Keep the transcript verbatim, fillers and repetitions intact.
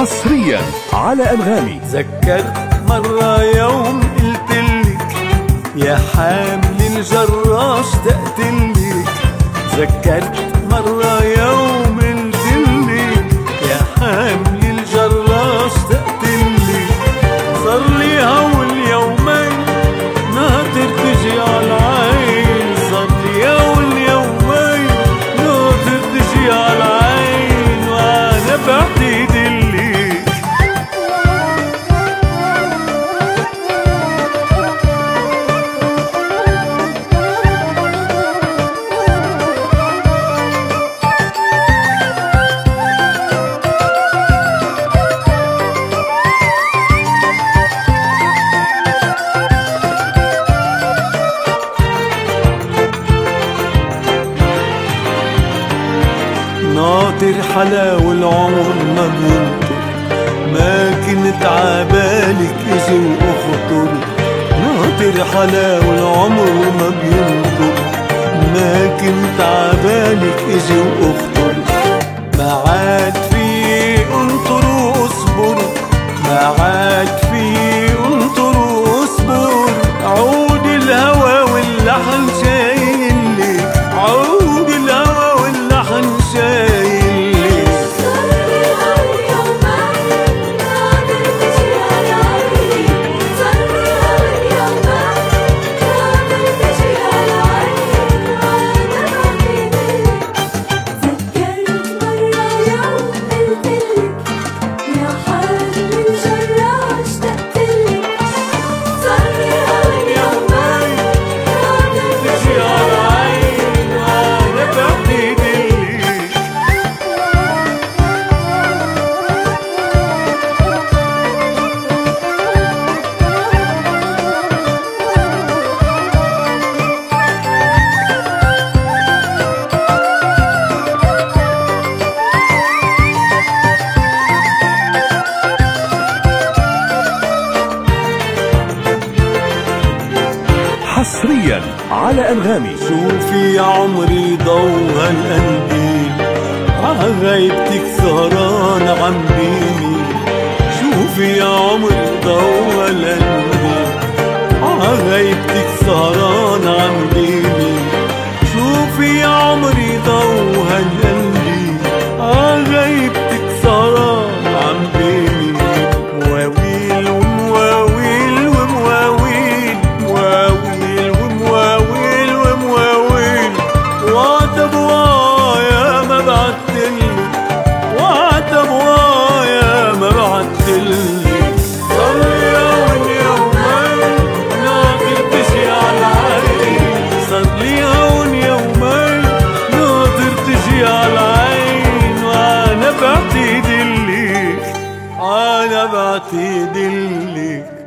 حصريا على أنغامي. تذكرت مرة يوم قلتلك يا حامل الجرة اشتقتلك. تذكرت مرة يوم قلتلك يا حامل الجرة اشتقتلك. صار لي هول يومين ناطر تجي عالعين. صار لي هول يومين ناطر تجي عالعين وانا بعتقد ناطر حلاوة العمر ما بينطر. ما كنت عبالك اجي واخطر. ناطر حلاوة العمر ما بينطر. ما كنت عبالك اجي واخطر. ما عاد في انطر واصبر. ما عاد في انطر واصبر. عود الهوى واللحن شايلك. عود الهوى واللحن شايلك. حصريا على أنغامي. شوفي يا عمري ضو هالقلبي عغيبتك سهران عم بيني. شوفي يا عمري ضو هالقلبي عغيبتك سهران عم بيني. شوفي يا عمري ضو هالقلبي عغيبتك سهران عم بيني. مواويل ومواويل ومواويل مواويل ومواويل ومواويل. وعتب وايا ما بعتلك. وعتب وايا ما بعتلك. صار لي هون يومين ناطر تجي عالعين. صار لي هون يومين ناطر تجي عالعين وانا بعتقدلك. انا بعتقدلك.